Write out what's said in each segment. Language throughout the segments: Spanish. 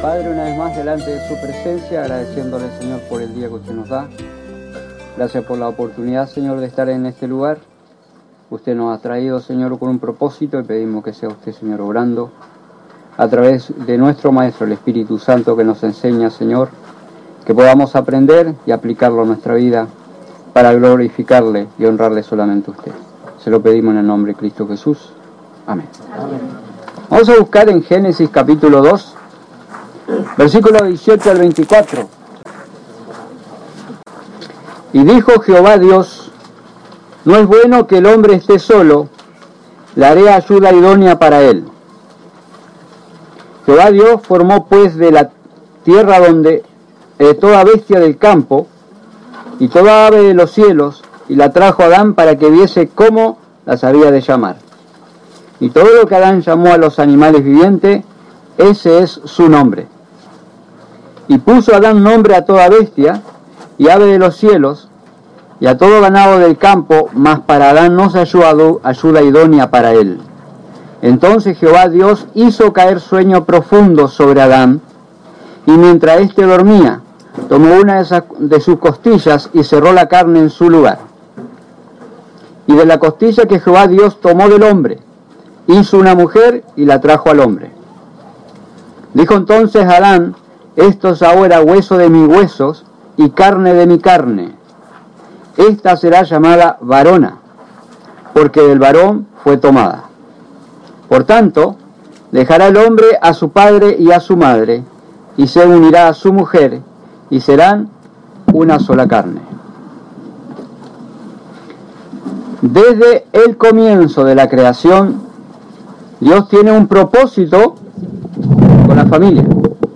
Padre, una vez más delante de su presencia, agradeciéndole, Señor, por el día que usted nos da. Gracias por la oportunidad, Señor, de estar en este lugar. Usted nos ha traído, Señor, con un propósito y pedimos que sea usted, Señor, obrando a través de nuestro Maestro, el Espíritu Santo, que nos enseña, Señor, que podamos aprender y aplicarlo a nuestra vida para glorificarle y honrarle solamente a usted. Se lo pedimos en el nombre de Cristo Jesús. Amén. Amén. Vamos a buscar en Génesis capítulo 2, versículo 18 al 24. Y dijo Jehová Dios: no es bueno que el hombre esté solo, le haré ayuda idónea para él. Jehová Dios formó pues de la tierra toda bestia del campo y toda ave de los cielos, y la trajo a Adán para que viese cómo las había de llamar. Y todo lo que Adán llamó a los animales vivientes, ese es su nombre. Y puso Adán nombre a toda bestia y ave de los cielos y a todo ganado del campo, mas para Adán no se halló ayuda idónea para él. Entonces Jehová Dios hizo caer sueño profundo sobre Adán, y mientras éste dormía, tomó una de sus costillas y cerró la carne en su lugar. Y de la costilla que Jehová Dios tomó del hombre, hizo una mujer y la trajo al hombre. Dijo entonces Adán: esto es ahora hueso de mis huesos y carne de mi carne. Esta será llamada varona, porque del varón fue tomada. Por tanto, dejará el hombre a su padre y a su madre, y se unirá a su mujer, y serán una sola carne. Desde el comienzo de la creación, Dios tiene un propósito con la familia.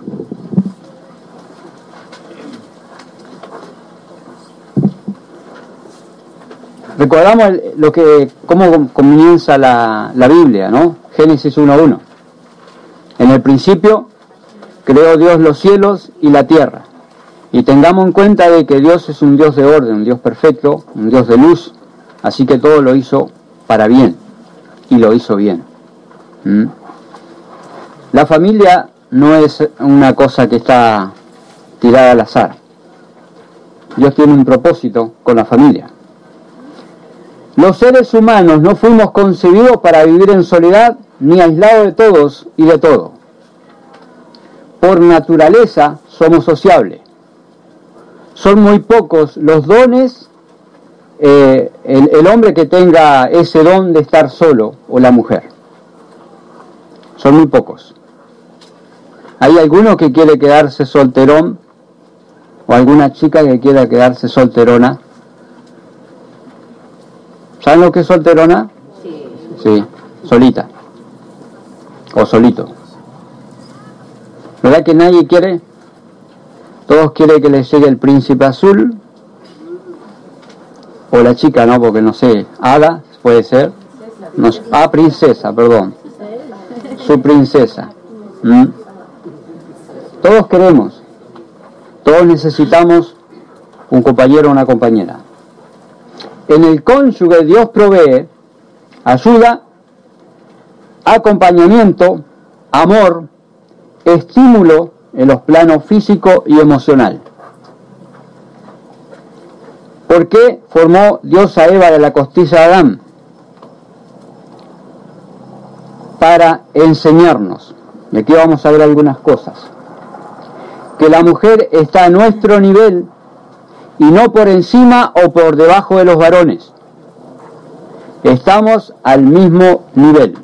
Recordamos cómo comienza la Biblia, ¿no? Génesis 1:1. En el principio creó Dios los cielos y la tierra. Y tengamos en cuenta de que Dios es un Dios de orden, un Dios perfecto, un Dios de luz, así que todo lo hizo para bien, y lo hizo bien. La familia no es una cosa que está tirada al azar. Dios tiene un propósito con la familia. Los seres humanos no fuimos concebidos para vivir en soledad ni aislados de todos y de todo. Por naturaleza somos sociables. Son muy pocos los dones, el hombre que tenga ese don de estar solo, o la mujer. Son muy pocos. Hay alguno que quiere quedarse solterón, o alguna chica que quiera quedarse solterona. ¿Saben lo que es solterona? Sí. Sí, solita. O solito. ¿Verdad que nadie quiere? Todos quieren que les llegue el príncipe azul. O la chica, ¿no? Porque no sé, hada, puede ser. No, princesa, perdón. Su princesa. Todos queremos. Todos necesitamos un compañero o una compañera. En el cónyuge Dios provee ayuda, acompañamiento, amor, estímulo en los planos físico y emocional. ¿Por qué formó Dios a Eva de la costilla de Adán? Para enseñarnos, y aquí vamos a ver algunas cosas, que la mujer está a nuestro nivel y no por encima o por debajo de los varones. Estamos al mismo nivel.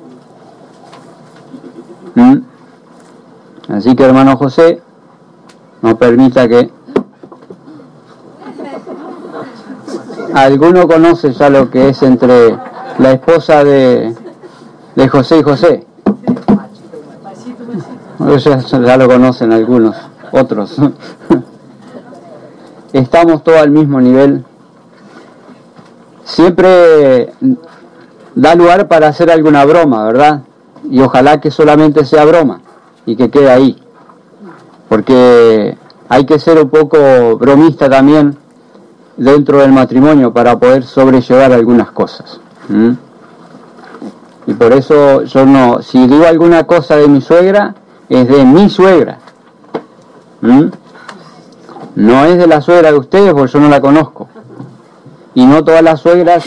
Así que, hermano José, no permita que... ¿Alguno conoce ya lo que es entre la esposa de José y José? Ya lo conocen algunos, otros. Estamos todos al mismo nivel. Siempre da lugar para hacer alguna broma, ¿verdad? Y ojalá que solamente sea broma y que quede ahí. Porque hay que ser un poco bromista también dentro del matrimonio para poder sobrellevar algunas cosas. Y por eso yo no, si digo alguna cosa de mi suegra, es de mi suegra. No es de la suegra de ustedes, porque yo no la conozco. Y no todas las suegras,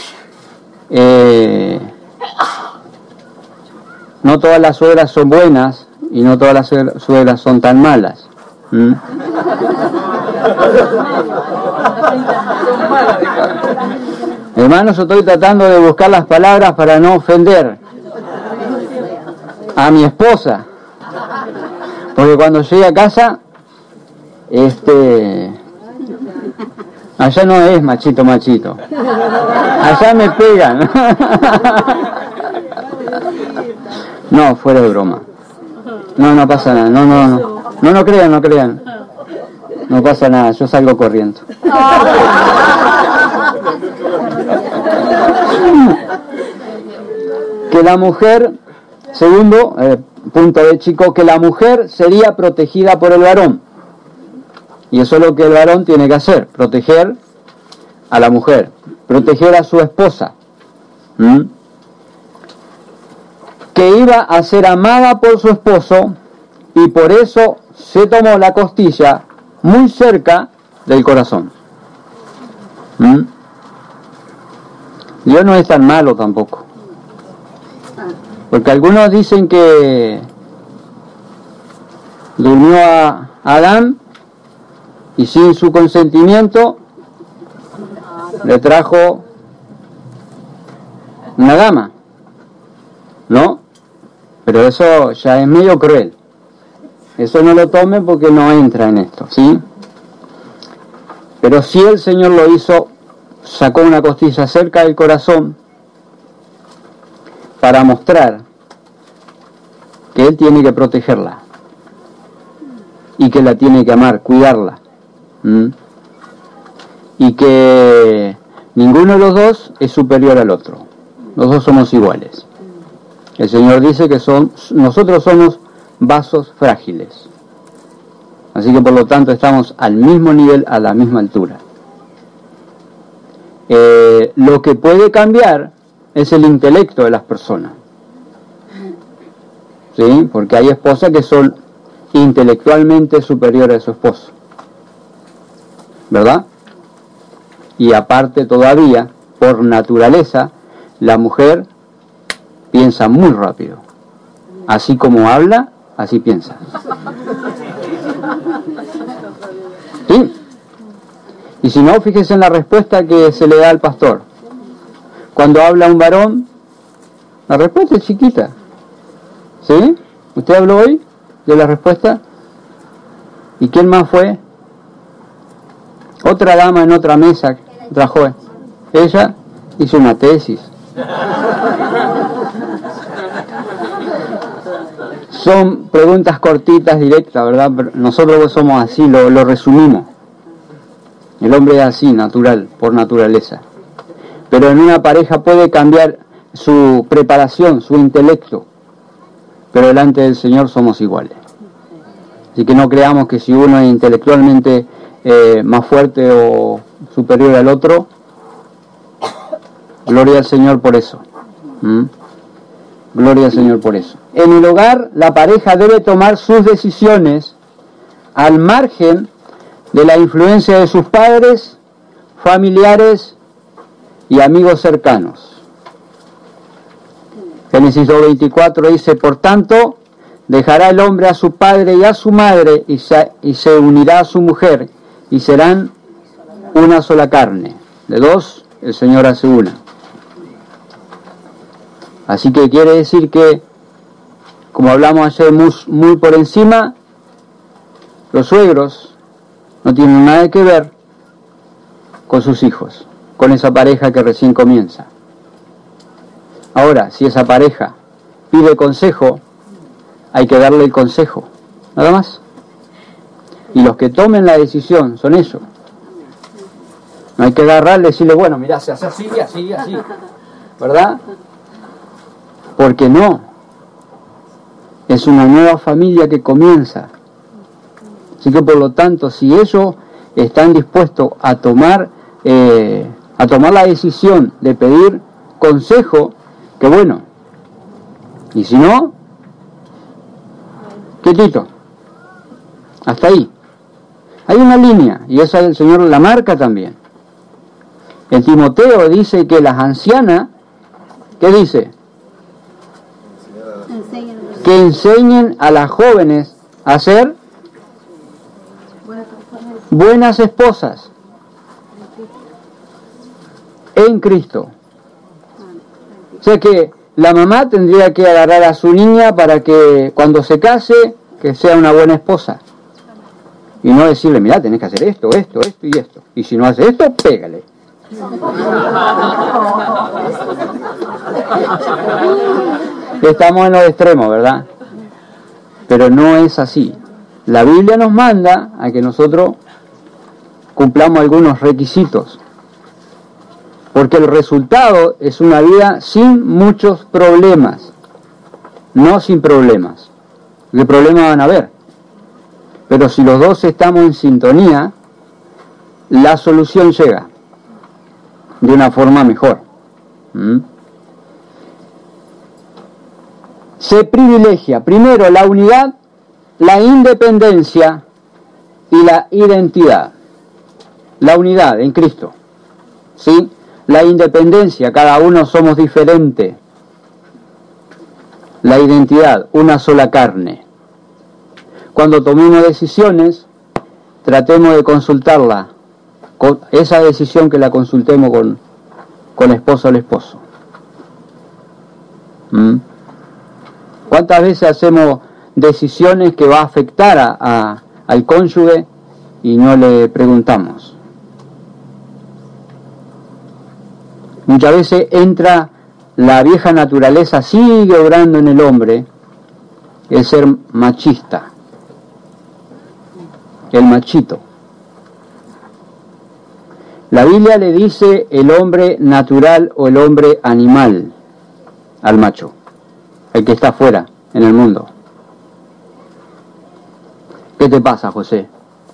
no todas las suegras son buenas y no todas las suegras son tan malas. Hermanos, yo estoy tratando de buscar las palabras para no ofender a mi esposa, porque cuando llegue a casa, allá no es machito, allá me pegan. No, fuera de broma. No pasa nada, no crean. No pasa nada, yo salgo corriendo. Que la mujer, segundo punto de chico, que la mujer sería protegida por el varón. Y eso es lo que el varón tiene que hacer, proteger a la mujer, proteger a su esposa. Que iba a ser amada por su esposo y por eso se tomó la costilla muy cerca del corazón. Dios no es tan malo tampoco. Porque algunos dicen que durmió a Adán y sin su consentimiento le trajo una dama, ¿no? Pero eso ya es medio cruel. Eso no lo tome porque no entra en esto, ¿sí? Pero si el Señor lo hizo, sacó una costilla cerca del corazón para mostrar que Él tiene que protegerla y que la tiene que amar, cuidarla. Y que ninguno de los dos es superior al otro. Los dos somos iguales. El Señor dice que nosotros somos vasos frágiles. Así que por lo tanto estamos al mismo nivel, a la misma altura. Lo que puede cambiar es el intelecto de las personas. ¿Sí? Porque hay esposas que son intelectualmente superiores a su esposo. ¿Verdad? Y aparte todavía, por naturaleza, la mujer piensa muy rápido. Así como habla, así piensa. ¿Sí? Y si no, fíjese en la respuesta que se le da al pastor. Cuando habla un varón, la respuesta es chiquita. ¿Sí? ¿Usted habló hoy de la respuesta? ¿Y quién más fue? Otra dama en otra mesa, otra joven. Ella hizo una tesis. Son preguntas cortitas, directas, ¿verdad? Pero nosotros somos así, lo resumimos. El hombre es así, natural, por naturaleza. Pero en una pareja puede cambiar su preparación, su intelecto. Pero delante del Señor somos iguales. Así que no creamos que si uno es intelectualmente más fuerte o superior al otro, gloria al Señor por eso. Gloria al Señor por eso. En el hogar, la pareja debe tomar sus decisiones al margen de la influencia de sus padres, familiares y amigos cercanos. Génesis 2:24 dice: por tanto, dejará el hombre a su padre y a su madre y se unirá a su mujer y serán una sola carne. De dos, el Señor hace una. Así que quiere decir que, como hablamos ayer muy por encima, los suegros no tienen nada que ver con sus hijos, con esa pareja que recién comienza. Ahora, si esa pareja pide consejo, hay que darle el consejo, nada más. Y los que tomen la decisión son ellos. No hay que agarrarle y decirle, bueno, mirá, se hace así, así, así, ¿verdad? Porque no. Es una nueva familia que comienza. Así que por lo tanto, si ellos están dispuestos a tomar la decisión de pedir consejo, que bueno. Y si no, ¿qué quietito. Hasta ahí. Hay una línea, y esa el Señor la marca también. En Timoteo dice que las ancianas, ¿qué dice? Que enseñen a las jóvenes a ser buenas esposas en Cristo. O sea que la mamá tendría que agarrar a su niña para que cuando se case, que sea una buena esposa. Y no decirle, mira, tenés que hacer esto, esto, esto y esto. Y si no hace esto, pégale. Estamos en los extremos, ¿verdad? Pero no es así. La Biblia nos manda a que nosotros cumplamos algunos requisitos. Porque el resultado es una vida sin muchos problemas. No sin problemas. ¿Qué problemas van a haber? Pero si los dos estamos en sintonía, la solución llega de una forma mejor. Se privilegia primero la unidad, la independencia y la identidad. La unidad en Cristo, ¿sí? La independencia, cada uno somos diferentes. La identidad, una sola carne. Cuando tomemos decisiones, tratemos de consultarla. Con esa decisión que la consultemos con la esposa o el esposo. ¿Cuántas veces hacemos decisiones que va a afectar al cónyuge y no le preguntamos? Muchas veces entra la vieja naturaleza, sigue obrando en el hombre, el ser machista, el machito. La Biblia le dice el hombre natural o el hombre animal al macho, el que está afuera en el mundo. ¿Qué te pasa, José?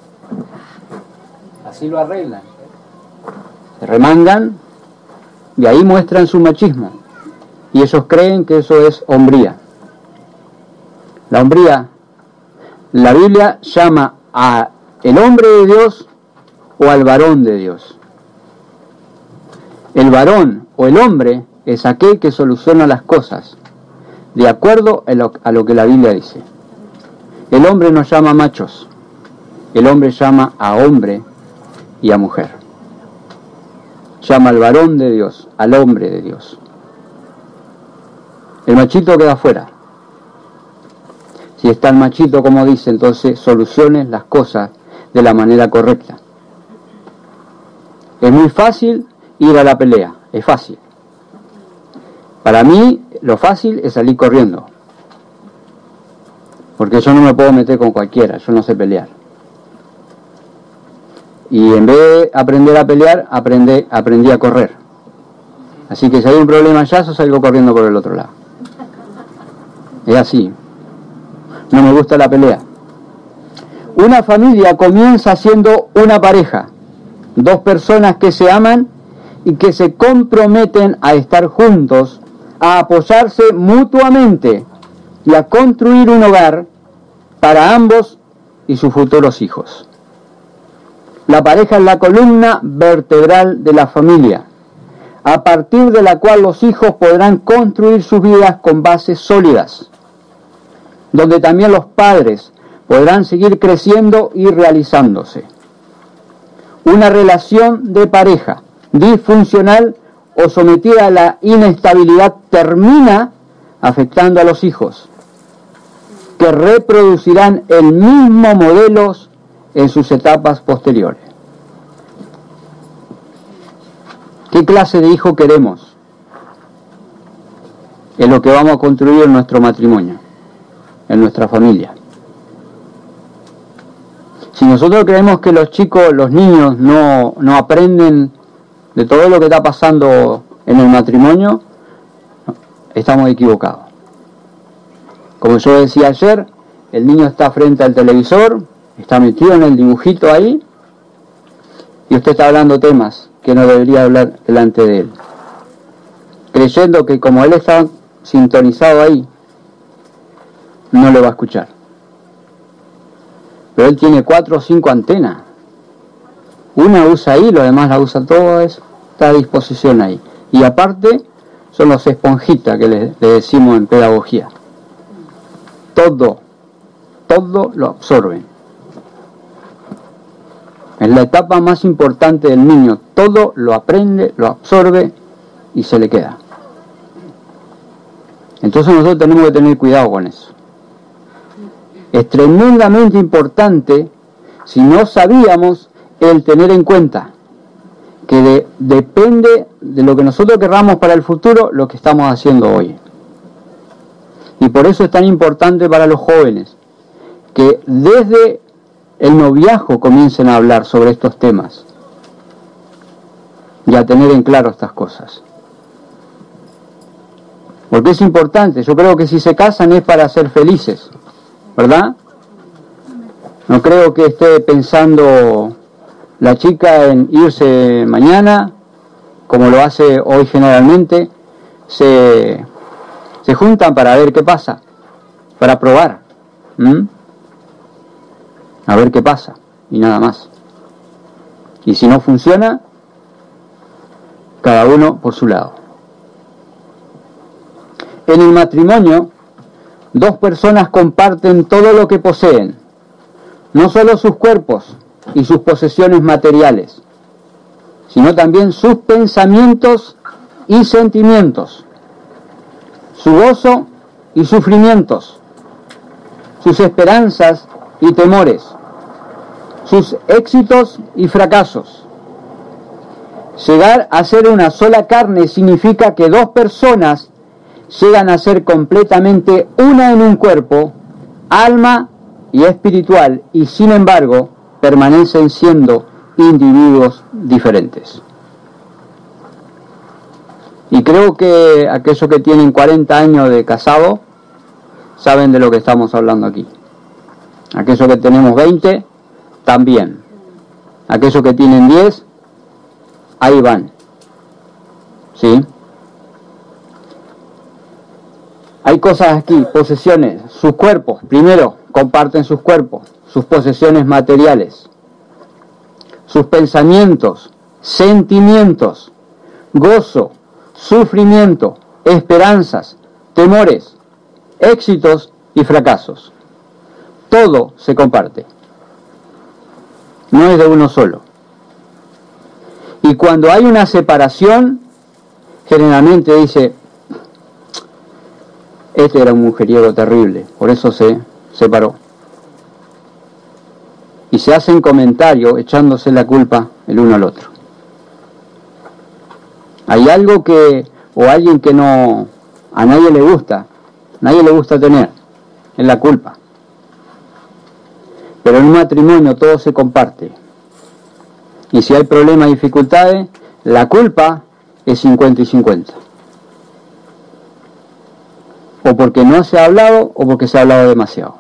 Así lo arreglan. Se remangan y ahí muestran su machismo. Y ellos creen que eso es hombría. La hombría, la Biblia llama a el hombre de Dios o al varón de Dios. El varón o el hombre es aquel que soluciona las cosas de acuerdo a lo que la Biblia dice. El hombre no llama machos, el hombre llama a hombre y a mujer. Llama al varón de Dios, al hombre de Dios. El machito queda afuera. Si está el machito, como dice, entonces solucione las cosas de la manera correcta. Es muy fácil ir a la pelea, es fácil. Para mí, lo fácil es salir corriendo. Porque yo no me puedo meter con cualquiera, yo no sé pelear. Y en vez de aprender a pelear, aprendí a correr. Así que si hay un problema allá, yo salgo corriendo por el otro lado. Es así. No me gusta la pelea. Una familia comienza siendo una pareja. Dos personas que se aman y que se comprometen a estar juntos, a apoyarse mutuamente y a construir un hogar para ambos y sus futuros hijos. La pareja es la columna vertebral de la familia, a partir de la cual los hijos podrán construir sus vidas con bases sólidas, donde también los padres podrán seguir creciendo y realizándose. Una relación de pareja disfuncional o sometida a la inestabilidad termina afectando a los hijos, que reproducirán el mismo modelo en sus etapas posteriores. ¿Qué clase de hijo queremos? Es lo que vamos a construir en nuestro matrimonio, en nuestra familia. Si nosotros creemos que los chicos, los niños, no aprenden de todo lo que está pasando en el matrimonio, estamos equivocados. Como yo decía ayer, el niño está frente al televisor, está metido en el dibujito ahí, y usted está hablando temas que no debería hablar delante de él, creyendo que como él está sintonizado ahí, no lo va a escuchar. pero él tiene 4 o 5 antenas. Una usa ahí, lo demás la usa todo, está a disposición ahí. Y aparte, son los esponjitas que le decimos en pedagogía. Todo lo absorben. Es la etapa más importante del niño. Todo lo aprende, lo absorbe y se le queda. Entonces nosotros tenemos que tener cuidado con eso. Es tremendamente importante, si no sabíamos, el tener en cuenta que depende de lo que nosotros querramos para el futuro, lo que estamos haciendo hoy. Y por eso es tan importante para los jóvenes que desde el noviazgo comiencen a hablar sobre estos temas y a tener en claro estas cosas. Porque es importante, yo creo que si se casan es para ser felices, ¿verdad? No creo que esté pensando la chica en irse mañana, como lo hace hoy generalmente. Se juntan para ver qué pasa, para probar, a ver qué pasa, y nada más. Y si no funciona, cada uno por su lado. En el matrimonio, 2 personas comparten todo lo que poseen, no solo sus cuerpos y sus posesiones materiales, sino también sus pensamientos y sentimientos, su gozo y sufrimientos, sus esperanzas y temores, sus éxitos y fracasos. Llegar a ser una sola carne significa que 2 personas llegan a ser completamente una en un cuerpo, alma y espiritual, y sin embargo permanecen siendo individuos diferentes. Y creo que aquellos que tienen 40 años de casado saben de lo que estamos hablando aquí. Aquellos que tenemos 20, también. Aquellos que tienen 10, ahí van. ¿Sí? Hay cosas aquí, posesiones, sus cuerpos. Primero, comparten sus cuerpos, sus posesiones materiales, sus pensamientos, sentimientos, gozo, sufrimiento, esperanzas, temores, éxitos y fracasos. Todo se comparte. No es de uno solo. Y cuando hay una separación, generalmente dice, este era un mujeriego terrible, por eso se separó. Y se hacen comentarios echándose la culpa el uno al otro. Hay algo o alguien que a nadie le gusta tener, es la culpa. Pero en un matrimonio todo se comparte. Y si hay problemas y dificultades, la culpa es 50 y 50. O porque no se ha hablado o porque se ha hablado demasiado.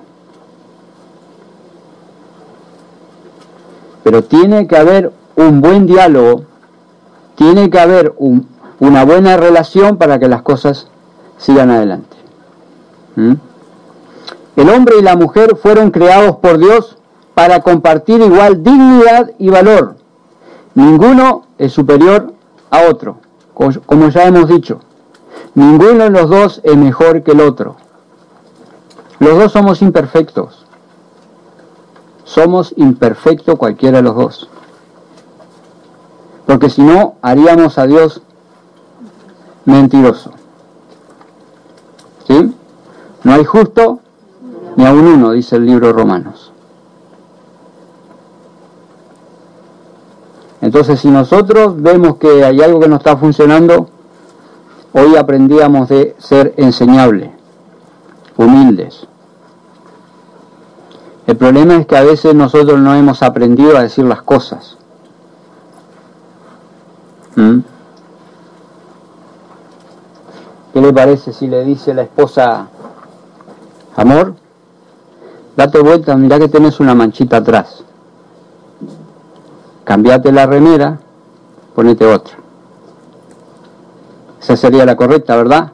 Pero tiene que haber un buen diálogo, tiene que haber una buena relación para que las cosas sigan adelante. El hombre y la mujer fueron creados por Dios para compartir igual dignidad y valor. Ninguno es superior a otro, como ya hemos dicho. Ninguno de los dos es mejor que el otro. Los dos somos imperfectos. Somos imperfectos cualquiera de los dos. Porque si no, haríamos a Dios mentiroso. ¿Sí? No hay justo ni aun uno, dice el libro de Romanos. Entonces, si nosotros vemos que hay algo que no está funcionando, hoy aprendíamos de ser enseñables, humildes. El problema es que a veces nosotros no hemos aprendido a decir las cosas. ¿Qué le parece si le dice la esposa, amor, date vuelta, mirá que tenés una manchita atrás? Cambiate la remera, ponete otra. Esa sería la correcta, ¿verdad?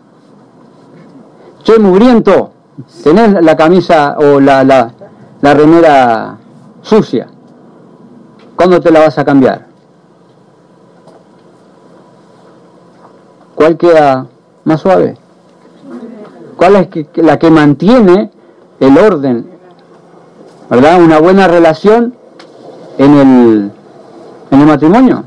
Che, mugriento, tenés la camisa o la remera sucia. ¿Cuándo te la vas a cambiar? ¿Cuál queda más suave? ¿Cuál es la que mantiene el orden? ¿Verdad? Una buena relación en el matrimonio.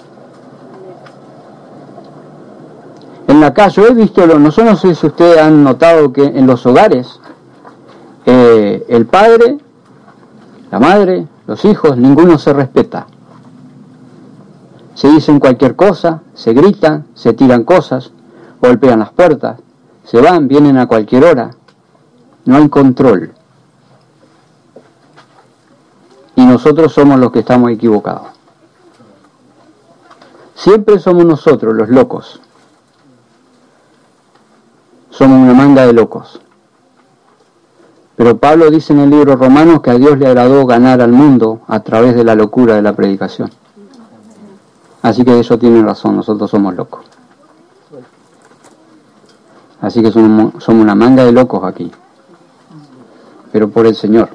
En la casa, yo he visto, no sé si ustedes han notado que en los hogares, el padre, la madre, los hijos, ninguno se respeta. Se dicen cualquier cosa, se gritan, se tiran cosas, golpean las puertas, se van, vienen a cualquier hora. No hay control. Y nosotros somos los que estamos equivocados. Siempre somos nosotros los locos. Somos una manga de locos. Pero Pablo dice en el libro Romanos que a Dios le agradó ganar al mundo a través de la locura de la predicación. Así que eso tiene razón, nosotros somos locos. Así que somos una manga de locos aquí. Pero por el Señor.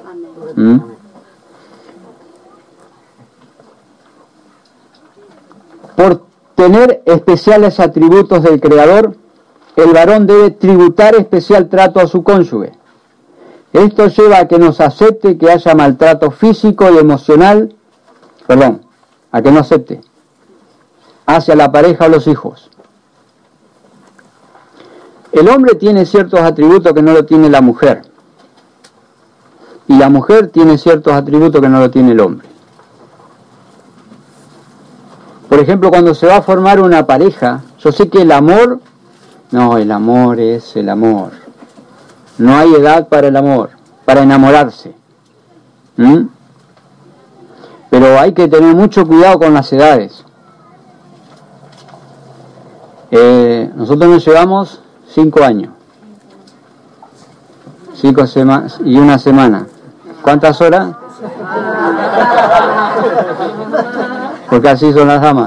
Por tener especiales atributos del Creador, el varón debe tributar especial trato a su cónyuge. Esto lleva a que nos acepte que haya maltrato físico y emocional, a que no acepte, hacia la pareja o los hijos. El hombre tiene ciertos atributos que no lo tiene la mujer. Y la mujer tiene ciertos atributos que no lo tiene el hombre. Por ejemplo, cuando se va a formar una pareja, yo sé que el amor es el amor. No hay edad para el amor, para enamorarse. Pero hay que tener mucho cuidado con las edades. Nosotros nos llevamos 5 años. 5 semanas y una semana. ¿Cuántas horas? Porque así son las damas.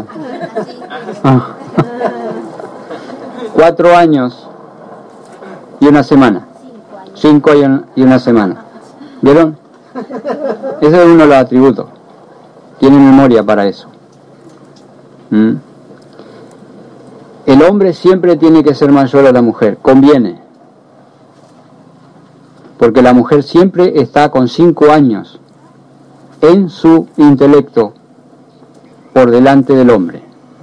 4 años y una semana. 5 y una semana. ¿Vieron? Ese es uno de los atributos. Tiene memoria para eso. El hombre siempre tiene que ser mayor a la mujer. Conviene. Porque la mujer siempre está con 5 años en su intelecto por delante del hombre.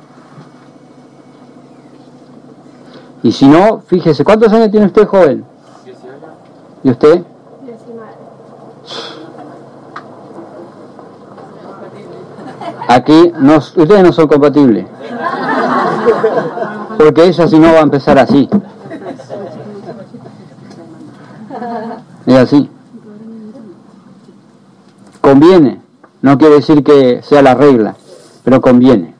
Y si no, fíjese, ¿cuántos años tiene usted, joven? 18. ¿Y usted? 19. Aquí, ustedes no son compatibles. Porque ella si no va a empezar así. Es así. Conviene. No quiere decir que sea la regla, pero conviene.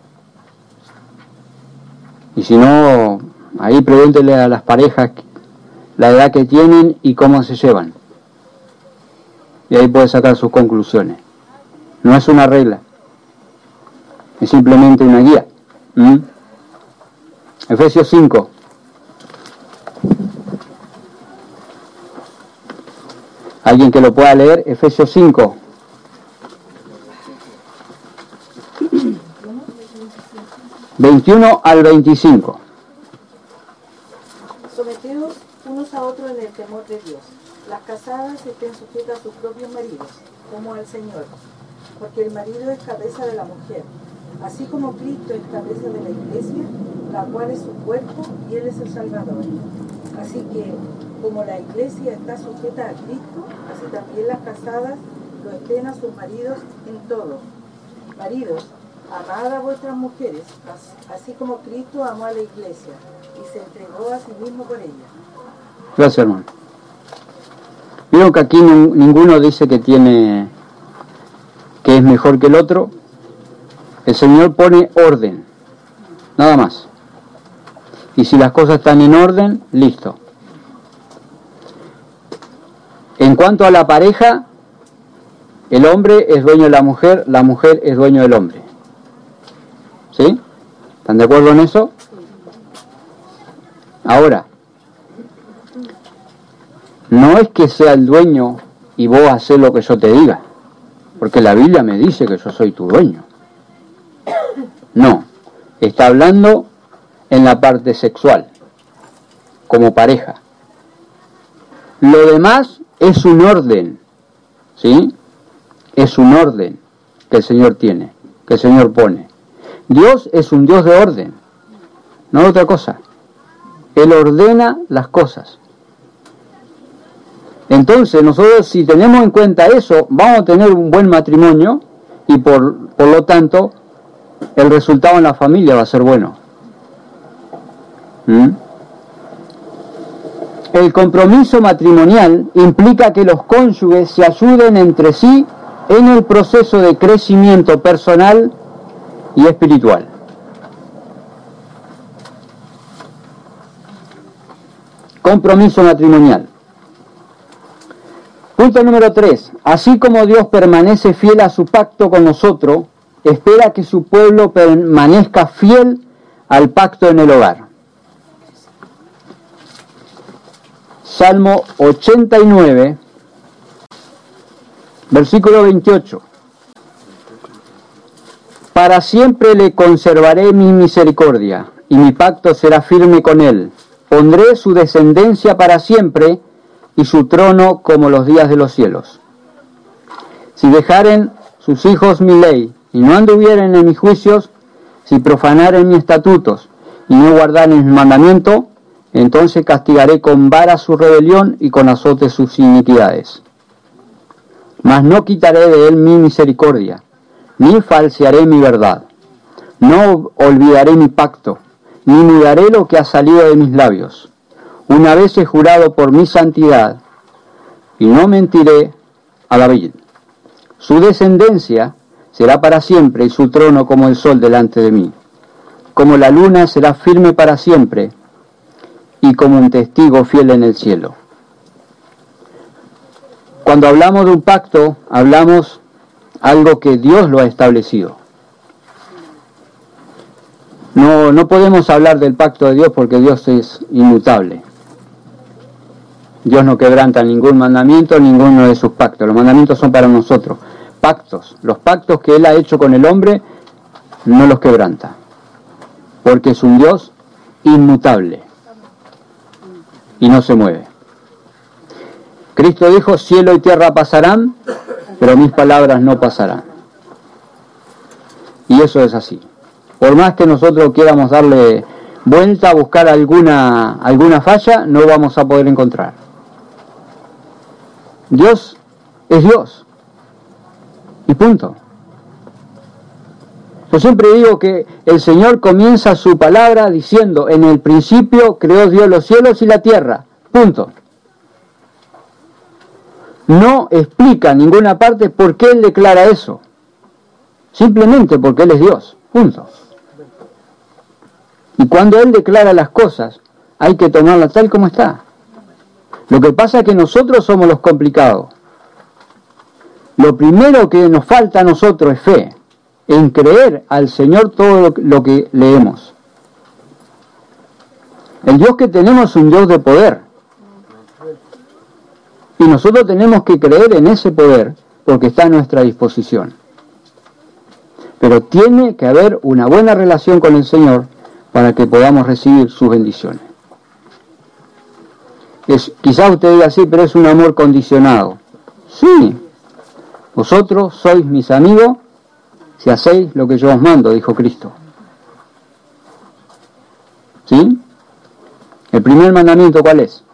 Y si no, ahí pregúntele a las parejas la edad que tienen y cómo se llevan. Y ahí puede sacar sus conclusiones. No es una regla. Es simplemente una guía. Efesios 5. ¿Alguien que lo pueda leer? Efesios 5. al 25. Someteos unos a otros en el temor de Dios. Las casadas estén sujetas a sus propios maridos, como al Señor, porque el marido es cabeza de la mujer, así como Cristo es cabeza de la iglesia, la cual es su cuerpo y Él es el Salvador. Así que, como la iglesia está sujeta a Cristo, así también las casadas lo estén a sus maridos en todo. Maridos, amad a vuestras mujeres, así como Cristo amó a la iglesia y se entregó a sí mismo por ella. Gracias, hermano. Vieron que aquí ninguno dice que es mejor que el otro. El Señor pone orden, nada más. Y si las cosas están en orden, listo. En cuanto a la pareja, el hombre es dueño de la mujer es dueño del hombre. ¿Sí? ¿Están de acuerdo en eso? Ahora, no es que sea el dueño y vos haces lo que yo te diga. porque la Biblia me dice que yo soy tu dueño. No, está hablando en la parte sexual, como pareja. Lo demás es un orden, ¿sí? Es un orden que el Señor tiene, que el Señor pone. Dios es un Dios de orden, no otra cosa. Él ordena las cosas. Entonces nosotros, si tenemos en cuenta eso, vamos a tener un buen matrimonio y por lo tanto el resultado en la familia va a ser bueno. El compromiso matrimonial implica que los cónyuges se ayuden entre sí en el proceso de crecimiento personal y espiritual. Compromiso matrimonial. Punto número 3. Así como Dios permanece fiel a su pacto con nosotros, espera que su pueblo permanezca fiel al pacto en el hogar. Salmo 89, versículo 28. Para siempre le conservaré mi misericordia, y mi pacto será firme con él. Pondré su descendencia para siempre, y su trono como los días de los cielos. Si dejaren sus hijos mi ley, y no anduvieren en mis juicios, si profanaren mis estatutos, y no guardaren mis mandamientos, entonces castigaré con vara su rebelión y con azote sus iniquidades. Mas no quitaré de él mi misericordia, ni falsearé mi verdad. No olvidaré mi pacto, ni mudaré lo que ha salido de mis labios. Una vez he jurado por mi santidad, y no mentiré a David. Su descendencia será para siempre, y su trono como el sol delante de mí. Como la luna será firme para siempre, y como un testigo fiel en el cielo. Cuando hablamos de un pacto, hablamos algo que Dios lo ha establecido. No podemos hablar del pacto de Dios porque Dios es inmutable. Dios no quebranta ningún mandamiento, ninguno de sus pactos. Los mandamientos son para nosotros. Pactos, los pactos que Él ha hecho con el hombre, no los quebranta. Porque es un Dios inmutable. Y no se mueve. Cristo dijo, cielo y tierra pasarán, pero mis palabras no pasarán. Y eso es así. Por más que nosotros quieramos darle vuelta a buscar alguna falla, no vamos a poder encontrar. Dios es Dios. Y punto. Yo siempre digo que el Señor comienza su palabra diciendo, en el principio creó Dios los cielos y la tierra. Punto. No explica en ninguna parte por qué Él declara eso. Simplemente porque Él es Dios. Punto. Y cuando Él declara las cosas, hay que tomarlas tal como está. Lo que pasa es que nosotros somos los complicados. Lo primero que nos falta a nosotros es fe, en creer al Señor todo lo que leemos. El Dios que tenemos es un Dios de poder. Y nosotros tenemos que creer en ese poder porque está a nuestra disposición. Pero tiene que haber una buena relación con el Señor para que podamos recibir sus bendiciones. Quizás usted diga así, pero es un amor condicionado. Sí, vosotros sois mis amigos si hacéis lo que yo os mando, dijo Cristo. ¿Sí? El primer mandamiento, ¿cuál es?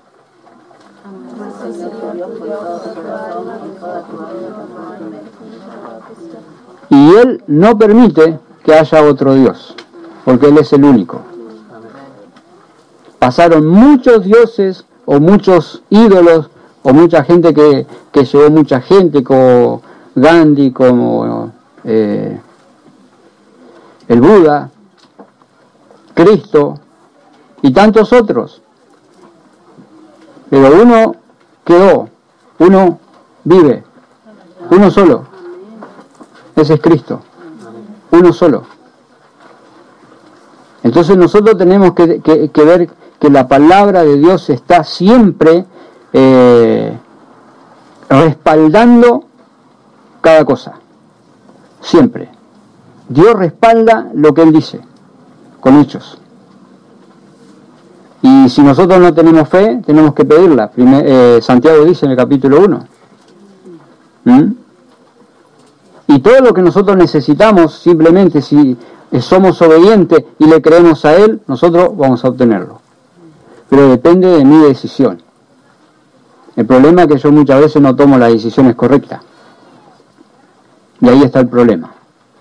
Y Él no permite que haya otro Dios, porque Él es el único. Pasaron muchos dioses o muchos ídolos o mucha gente que llevó mucha gente, como Gandhi, como el Buda, Cristo y tantos otros. Pero uno quedó, uno vive, uno solo. Ese es Cristo, uno solo. Entonces nosotros tenemos que ver que la palabra de Dios está siempre respaldando cada cosa. Siempre. Dios respalda lo que Él dice, con hechos. Y si nosotros no tenemos fe, tenemos que pedirla. Santiago dice en el capítulo 1. Y todo lo que nosotros necesitamos, simplemente si somos obedientes y le creemos a Él, nosotros vamos a obtenerlo. Pero depende de mi decisión. El problema es que yo muchas veces no tomo las decisiones correctas. Y ahí está el problema.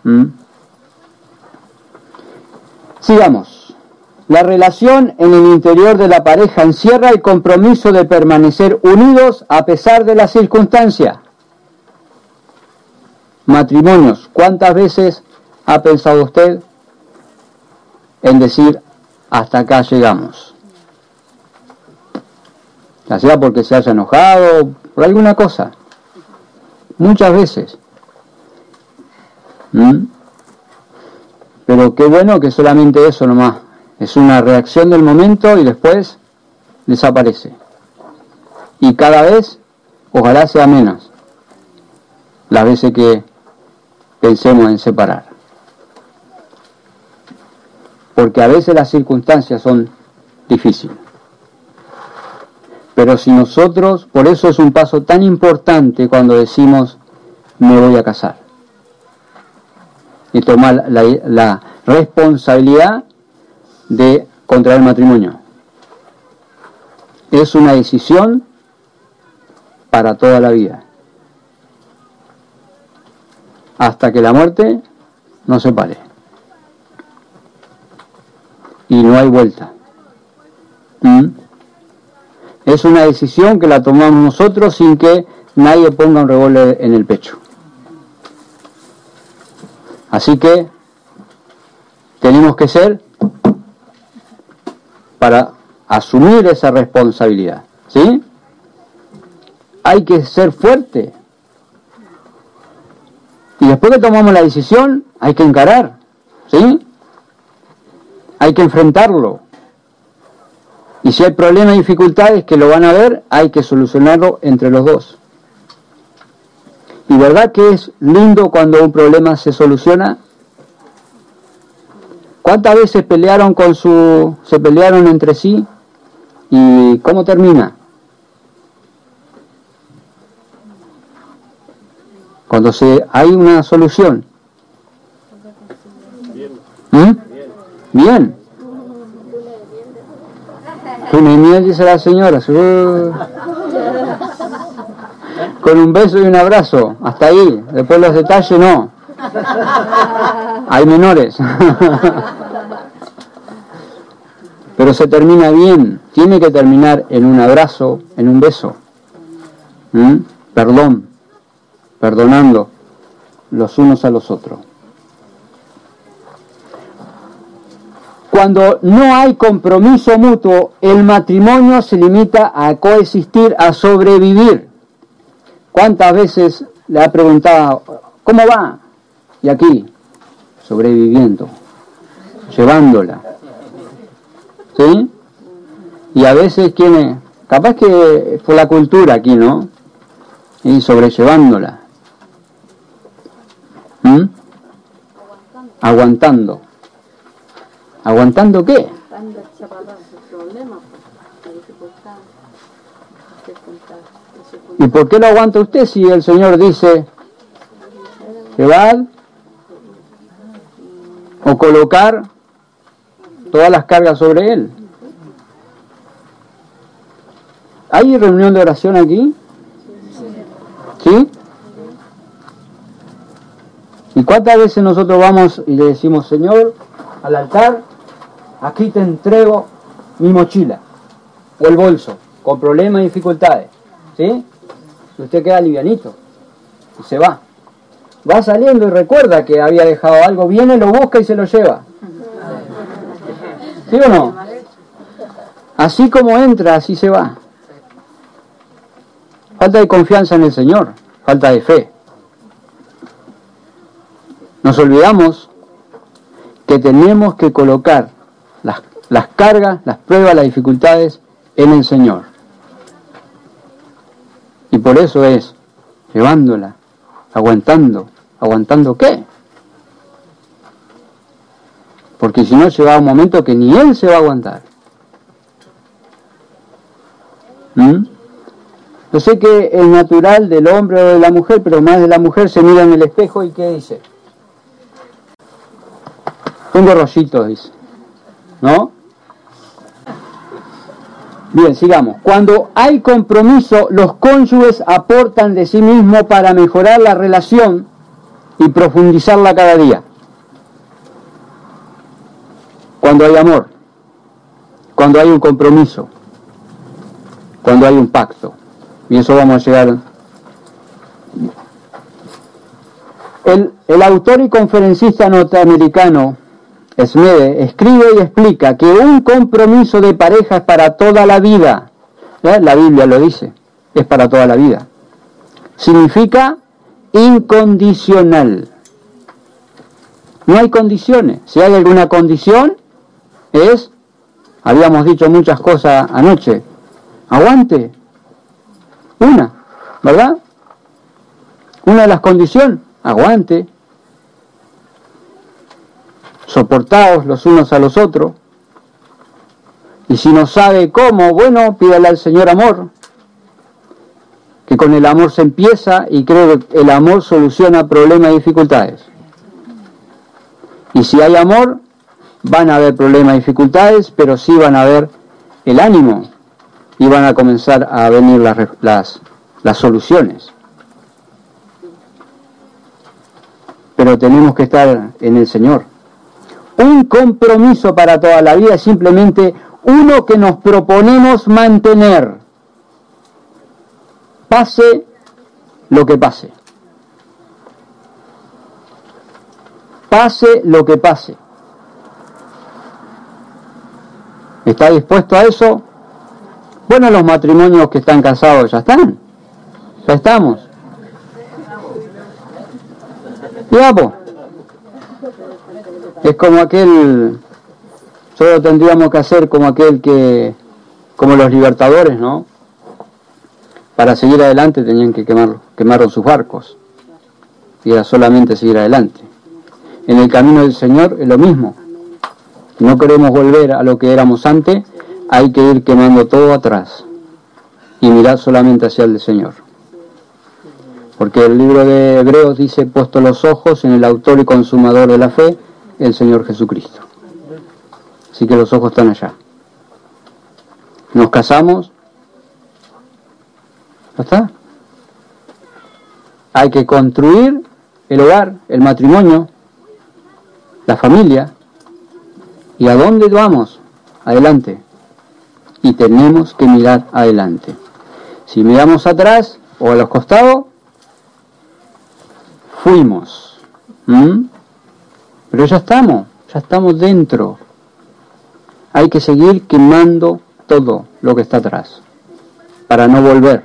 Sigamos. La relación en el interior de la pareja encierra el compromiso de permanecer unidos a pesar de las circunstancias. Matrimonios, ¿cuántas veces ha pensado usted en decir hasta acá llegamos? Ya sea porque se haya enojado, por alguna cosa. Muchas veces. Pero qué bueno que solamente eso nomás. Es una reacción del momento y después desaparece. Y cada vez, ojalá sea menos, las veces que pensemos en separar. Porque a veces las circunstancias son difíciles. Pero si nosotros, por eso es un paso tan importante cuando decimos, me voy a casar. Y tomar la responsabilidad de contraer matrimonio. Es una decisión para toda la vida. Hasta que la muerte nos separe. Y no hay vuelta. Es una decisión que la tomamos nosotros sin que nadie ponga un revólver en el pecho. Así que tenemos que ser para asumir esa responsabilidad, ¿sí? Hay que ser fuerte. Y después que tomamos la decisión, hay que encarar, ¿sí? Hay que enfrentarlo. Y si hay problemas y dificultades que lo van a ver, hay que solucionarlo entre los dos. ¿Y verdad que es lindo cuando un problema se soluciona? ¿Cuántas veces se pelearon entre sí? ¿Y cómo termina? Cuando hay una solución. Bien. Luna de miel, dice la señora. Con un beso y un abrazo. Hasta ahí. Después los detalles no. Hay menores. Pero se termina bien. Tiene que terminar en un abrazo, en un beso. Perdón. Perdonando los unos a los otros. Cuando no hay compromiso mutuo, el matrimonio se limita a coexistir, a sobrevivir. ¿Cuántas veces le ha preguntado, ¿cómo va? Y aquí, sobreviviendo, llevándola. ¿Sí? Y a veces, ¿quién es? Capaz que fue la cultura aquí, ¿no? Y sobrellevándola. Aguantando. ¿Aguantando qué? ¿Y por qué lo aguanta usted si el Señor dice llevar o colocar todas las cargas sobre Él? ¿Hay reunión de oración aquí? ¿Sí? ¿Y cuántas veces nosotros vamos y le decimos, Señor, al altar, aquí te entrego mi mochila o el bolso, con problemas y dificultades, ¿sí? Y usted queda livianito y se va. Va saliendo y recuerda que había dejado algo, viene, lo busca y se lo lleva. ¿Sí o no? Así como entra, así se va. Falta de confianza en el Señor, falta de fe. Nos olvidamos que tenemos que colocar las cargas, las pruebas, las dificultades en el Señor. Y por eso es llevándola Aguantando. ¿Aguantando qué? Porque si no llega un momento que ni él se va a aguantar. Yo sé que es natural del hombre o de la mujer, pero más de la mujer se mira en el espejo y ¿qué dice? Tengo rollitos, dice. ¿No? Bien, sigamos. Cuando hay compromiso, los cónyuges aportan de sí mismos para mejorar la relación y profundizarla cada día. Cuando hay amor, cuando hay un compromiso, cuando hay un pacto. Y eso vamos a llegar. El autor y conferencista norteamericano Smede escribe y explica que un compromiso de pareja es para toda la vida. La Biblia lo dice, es para toda la vida. Significa incondicional. No hay condiciones. Si hay alguna condición, habíamos dicho muchas cosas anoche, aguante. Una, ¿verdad? Una de las condiciones, aguante. Soportaos los unos a los otros. Y si no sabe cómo, bueno, pídale al Señor amor. Que con el amor se empieza y creo que el amor soluciona problemas y dificultades. Y si hay amor, van a haber problemas y dificultades, pero sí van a haber el ánimo y van a comenzar a venir las soluciones. Pero tenemos que estar en el Señor. Un compromiso para toda la vida es simplemente uno que nos proponemos mantener, pase lo que pase. Pase lo que pase. ¿Está dispuesto a eso? Bueno, los matrimonios que están casados ya están. Ya estamos. Digamos. Es como aquel, solo tendríamos que hacer como aquel como los libertadores, ¿no? Para seguir adelante tenían que quemaron sus barcos. Y era solamente seguir adelante. En el camino del Señor es lo mismo. No queremos volver a lo que éramos antes, hay que ir quemando todo atrás y mirar solamente hacia el Señor. Porque el libro de Hebreos dice, puesto los ojos en el autor y consumador de la fe, el Señor Jesucristo. Así que los ojos están allá. Nos casamos, ¿no está? Hay que construir el hogar, el matrimonio, la familia. ¿Y a dónde vamos? Adelante. Y tenemos que mirar adelante. Si miramos atrás o a los costados, fuimos. Pero ya estamos dentro. Hay que seguir quemando todo lo que está atrás, para no volver.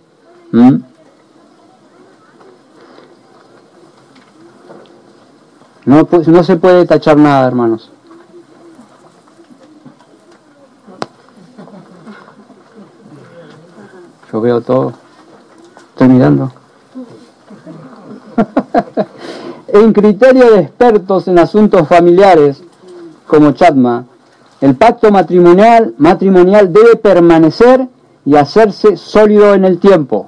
No se puede tachar nada, hermanos. Yo veo todo. Estoy mirando. En criterio de expertos en asuntos familiares, como Chadma, el pacto matrimonial debe permanecer y hacerse sólido en el tiempo.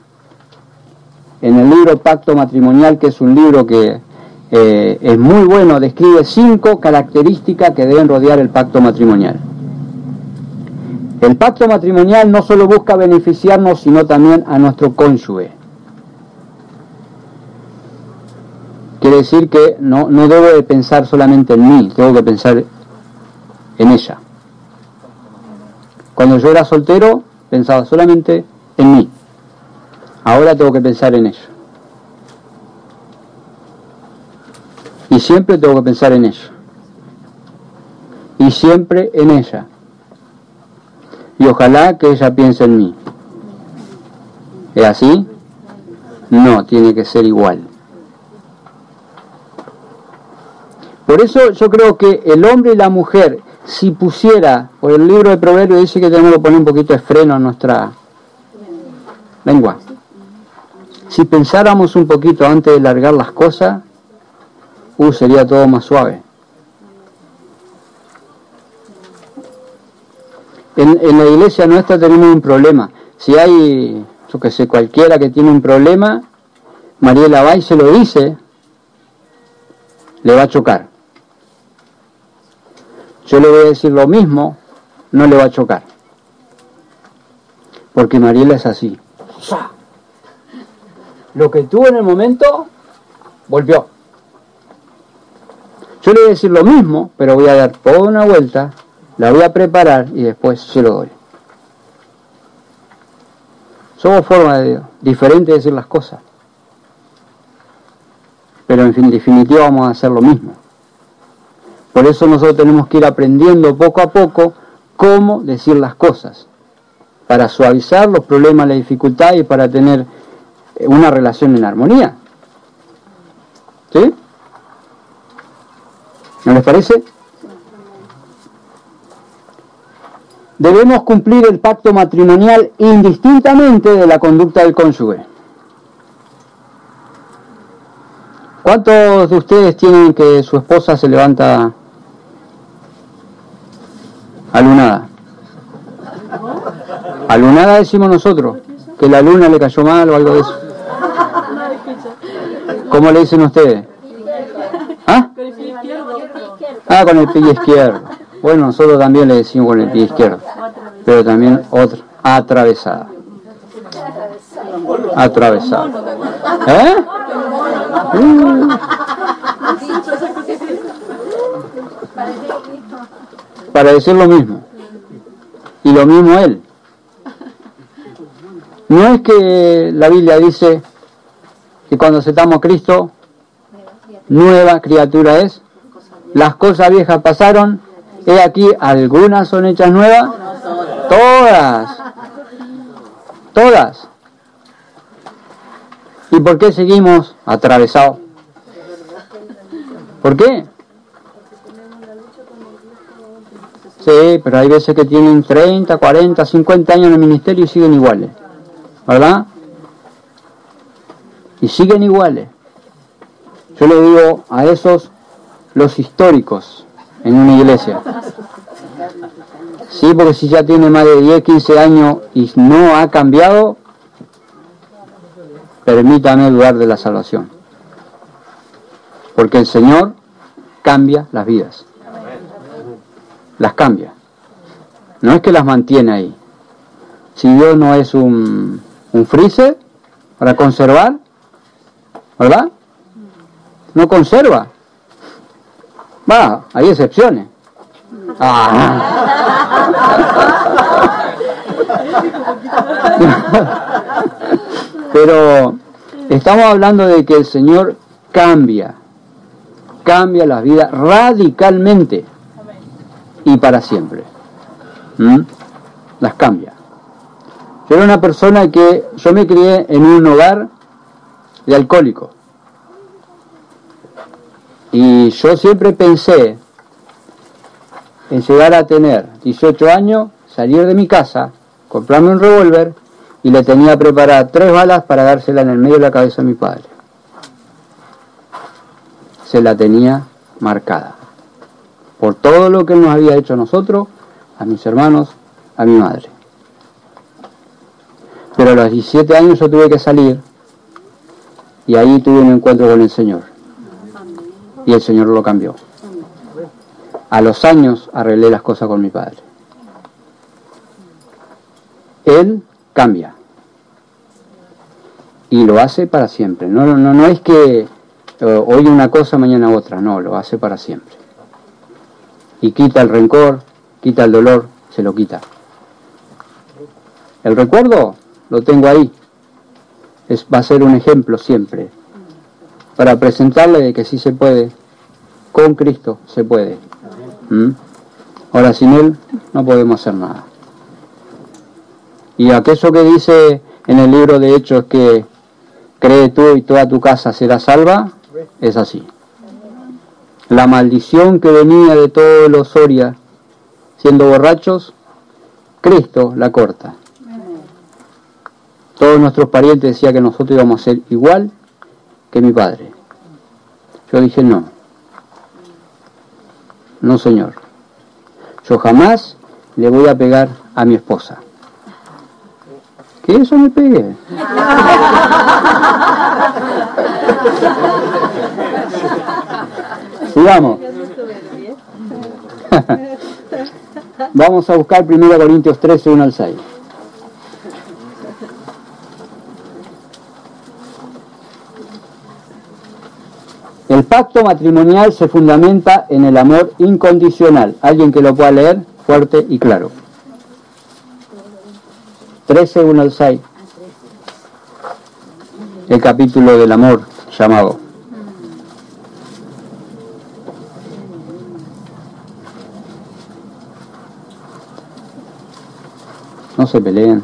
En el libro Pacto Matrimonial, que es un libro que es muy bueno, describe 5 características que deben rodear el pacto matrimonial. El pacto matrimonial no solo busca beneficiarnos, sino también a nuestro cónyuge. Quiere decir que no debo de pensar solamente en mí, tengo que pensar en ella. Cuando yo era soltero, pensaba solamente en mí. Ahora tengo que pensar en ella. Y siempre tengo que pensar en ella. Y siempre en ella. Y ojalá que ella piense en mí. ¿Es así? No, tiene que ser igual. Por eso yo creo que el hombre y la mujer, si pusiera, por el libro de Proverbios dice que tenemos que poner un poquito de freno a nuestra lengua. Si pensáramos un poquito antes de largar las cosas, sería todo más suave. En la iglesia nuestra tenemos un problema. Si hay, yo que sé, cualquiera que tiene un problema, Mariela va y se lo dice, le va a chocar. Yo le voy a decir lo mismo, no le va a chocar. Porque Mariela es así. Lo que tuvo en el momento, volvió. Yo le voy a decir lo mismo, pero voy a dar toda una vuelta, la voy a preparar y después se lo doy. Somos formas diferentes de decir las cosas. Pero en definitiva vamos a hacer lo mismo. Por eso nosotros tenemos que ir aprendiendo poco a poco cómo decir las cosas, para suavizar los problemas, la dificultad y para tener una relación en armonía. ¿Sí? ¿No les parece? Debemos cumplir el pacto matrimonial indistintamente de la conducta del cónyuge. ¿Cuántos de ustedes tienen que su esposa se levanta alunada? Alunada decimos nosotros, que la luna le cayó mal o algo de eso. ¿Cómo le dicen ustedes? ¿Ah? Con el pie izquierdo. Bueno, nosotros también le decimos con el pie izquierdo, pero también otra, atravesada. Atravesada. ¿Eh? Para decir lo mismo. Y lo mismo él. No es que la Biblia dice que cuando aceptamos a Cristo, nueva criatura es. Las cosas viejas pasaron, he aquí, algunas son hechas nuevas. Todas. Todas. ¿Y por qué seguimos atravesados? ¿Por qué? Sí, pero hay veces que tienen 30, 40, 50 años en el ministerio y siguen iguales. ¿Verdad? Y siguen iguales. Yo le digo a esos los históricos en una iglesia. Sí, porque si ya tiene más de 10, 15 años y no ha cambiado, permítame dudar de la salvación. Porque el Señor cambia las vidas. Las cambia. No es que las mantiene ahí. Si Dios no es un freezer para conservar, ¿verdad? No conserva. Hay excepciones. Pero estamos hablando de que el Señor cambia las vidas radicalmente y para siempre. Las cambia. Yo era una persona que yo me crié en un hogar de alcohólicos. Y yo siempre pensé en llegar a tener 18 años, salir de mi casa, comprarme un revólver y le tenía preparadas 3 balas para dársela en el medio de la cabeza a mi padre. Se la tenía marcada. Por todo lo que él nos había hecho a nosotros, a mis hermanos, a mi madre. Pero a los 17 años yo tuve que salir y ahí tuve un encuentro con el Señor. Y el Señor lo cambió. A los años arreglé las cosas con mi padre. Él cambia. Y lo hace para siempre. No es que hoy una cosa, mañana otra. No, lo hace para siempre. Y quita el rencor, quita el dolor, se lo quita. El recuerdo lo tengo ahí. Va a ser un ejemplo siempre. Para presentarle de que sí se puede. Con Cristo se puede. Ahora sin Él no podemos hacer nada. Y aquello que dice en el libro de Hechos que cree tú y toda tu casa será salva, es así. La maldición que venía de todos los Soria siendo borrachos, Cristo la corta. todos nuestros parientes decían que nosotros íbamos a ser igual que mi padre. Yo dije, no, señor, yo jamás le voy a pegar a mi esposa. ¿Qué eso me pegué? Sigamos. Vamos a buscar 1 Corintios 13, 1 al 6. El pacto matrimonial se fundamenta en el amor incondicional. Alguien que lo pueda leer fuerte y claro. 13, 1 al 6. El capítulo del amor llamado. No se peleen.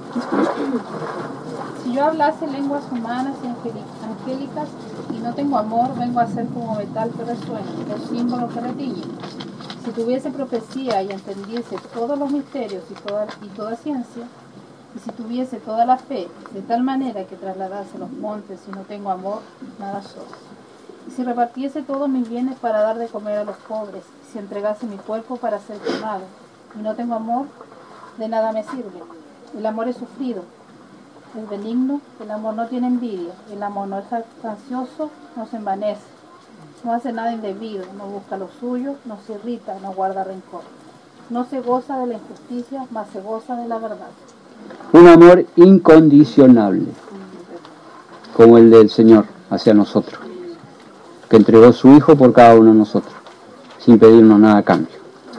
Si yo hablase lenguas humanas y angélicas y no tengo amor, vengo a ser como metal que resuena, o símbolo que retiñe. Si tuviese profecía y entendiese todos los misterios y toda ciencia, y si tuviese toda la fe, de tal manera que trasladase los montes y no tengo amor, nada soy. Y si repartiese todos mis bienes para dar de comer a los pobres, y si entregase mi cuerpo para ser quemado, y no tengo amor, de nada me sirve. El amor es sufrido, es benigno, el amor no tiene envidia, el amor no es ansioso, no se envanece, no hace nada indebido, no busca lo suyo, no se irrita, no guarda rencor, no se goza de la injusticia, mas se goza de la verdad. Un amor incondicionable, como el del Señor hacia nosotros, que entregó su Hijo por cada uno de nosotros, sin pedirnos nada a cambio.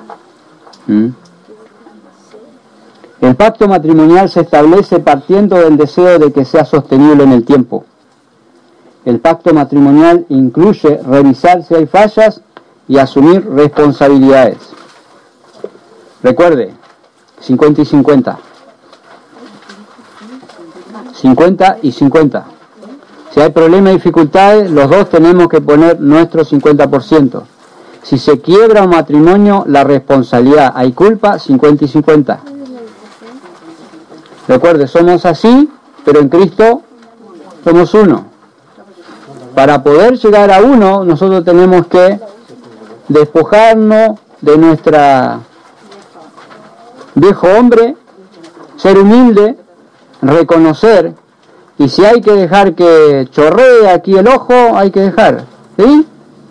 El pacto matrimonial se establece partiendo del deseo de que sea sostenible en el tiempo. El pacto matrimonial incluye revisar si hay fallas y asumir responsabilidades. Recuerde, 50 y 50. 50 y 50. Si hay problemas y dificultades, los dos tenemos que poner nuestro 50%. Si se quiebra un matrimonio, la responsabilidad, hay culpa, 50 y 50. Recuerde, somos así, pero en Cristo somos uno. Para poder llegar a uno, nosotros tenemos que despojarnos de nuestra viejo hombre, ser humilde, reconocer, y si hay que dejar que chorree aquí el ojo, hay que dejar, ¿sí?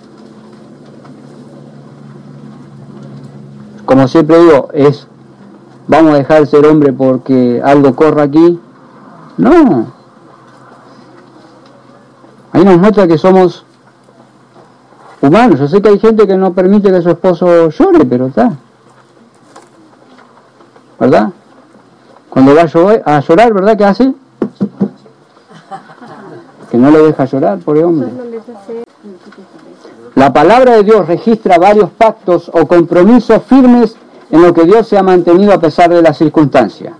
Como siempre digo, vamos a dejar de ser hombre porque algo corra aquí. No. Ahí nos muestra que somos humanos. Yo sé que hay gente que no permite que su esposo llore, pero está. ¿Verdad? Cuando va a llorar, ¿verdad? ¿Qué hace? Que no lo deja llorar, pobre hombre. La palabra de Dios registra varios pactos o compromisos firmes en lo que Dios se ha mantenido a pesar de las circunstancias.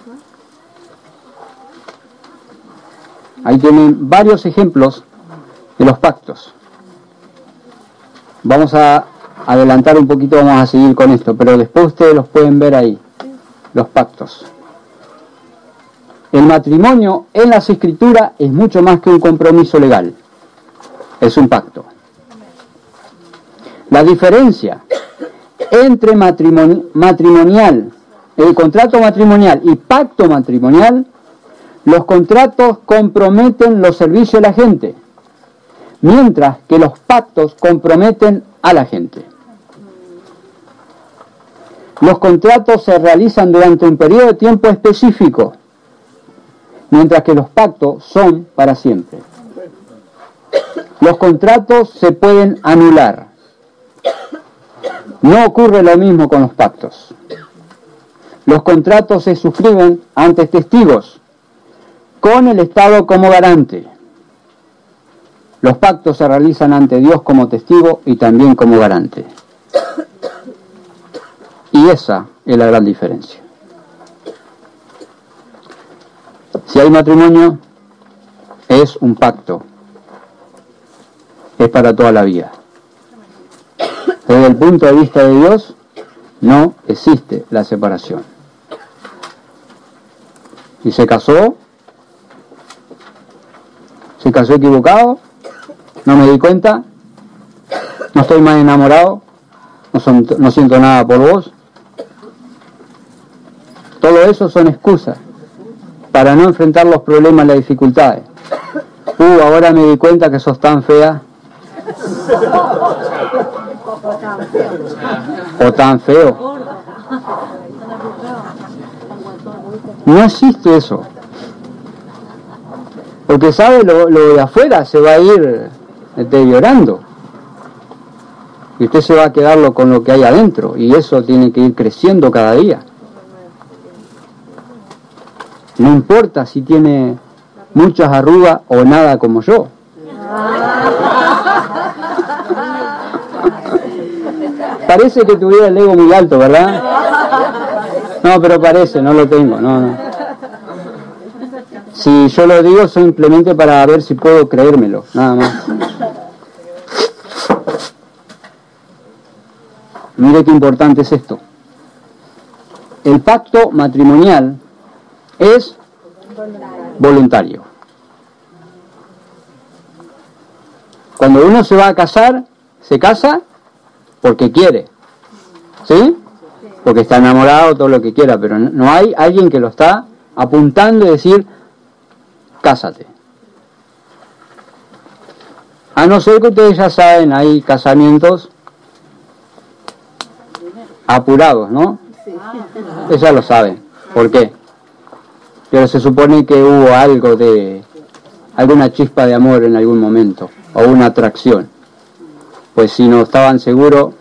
Ahí tienen varios ejemplos de los pactos. Vamos a adelantar un poquito, vamos a seguir con esto, pero después ustedes los pueden ver ahí, los pactos. El matrimonio en las Escrituras es mucho más que un compromiso legal, es un pacto. La diferencia entre el contrato matrimonial y pacto matrimonial, los contratos comprometen los servicios de la gente, mientras que los pactos comprometen a la gente. Los contratos se realizan durante un periodo de tiempo específico, mientras que los pactos son para siempre. Los contratos se pueden anular. No ocurre lo mismo con los pactos. Los contratos se suscriben ante testigos, con el Estado como garante. Los pactos se realizan ante Dios como testigo y también como garante. Y esa es la gran diferencia. Si hay matrimonio, es un pacto. Es para toda la vida. Desde el punto de vista de Dios, no existe la separación. Si se casó, ¿Se casó equivocado? ¿No me di cuenta? ¿No estoy más enamorado? ¿No siento nada por vos? Todo eso son excusas para no enfrentar los problemas, las dificultades. Ahora me di cuenta que sos tan fea. O tan feo. No existe eso. Porque sabe, lo de afuera se va a ir deteriorando. Y usted se va a quedar con lo que hay adentro. Y eso tiene que ir creciendo cada día. No importa si tiene muchas arrugas o nada como yo. Parece que tuviera el ego muy alto, ¿verdad? No, pero parece, no lo tengo, no. Si yo lo digo simplemente para ver si puedo creérmelo, nada más. Mire qué importante es esto. El pacto matrimonial es voluntario. Cuando uno se va a casar, se casa porque quiere, ¿sí? Porque está enamorado, todo lo que quiera, pero no hay alguien que lo está apuntando y decir, cásate. A no ser que ustedes ya saben, hay casamientos apurados, ¿no? Ustedes ya lo saben. ¿Por qué? Pero se supone que hubo algo de alguna chispa de amor en algún momento, o una atracción. Pues si no estaban seguros,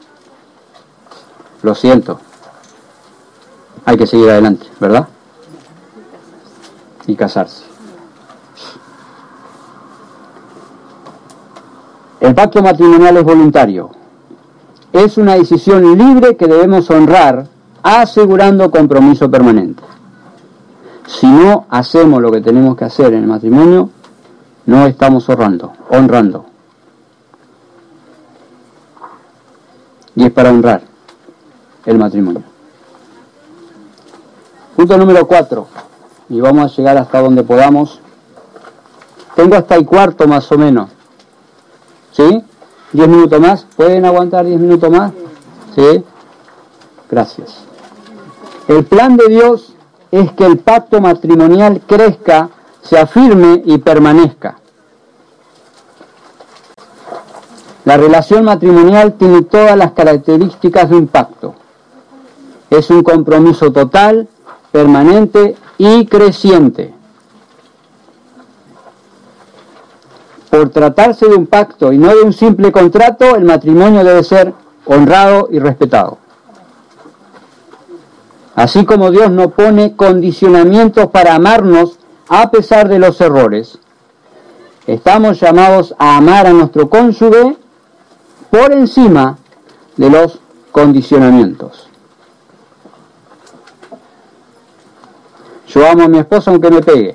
lo siento, hay que seguir adelante, ¿verdad? Y casarse. El pacto matrimonial es voluntario. Es una decisión libre que debemos honrar, asegurando compromiso permanente. Si no hacemos lo que tenemos que hacer en el matrimonio, no estamos honrando. Y es para honrar el matrimonio. Punto número 4. Y vamos a llegar hasta donde podamos. Tengo hasta el cuarto más o menos. ¿Sí? 10 minutos más. ¿Pueden aguantar 10 minutos más? ¿Sí? Gracias. El plan de Dios es que el pacto matrimonial crezca, se afirme y permanezca. La relación matrimonial tiene todas las características de un pacto. Es un compromiso total, permanente y creciente. Por tratarse de un pacto y no de un simple contrato, el matrimonio debe ser honrado y respetado. Así como Dios no pone condicionamientos para amarnos a pesar de los errores, estamos llamados a amar a nuestro cónyuge por encima de los condicionamientos. Yo amo a mi esposa aunque me pegue.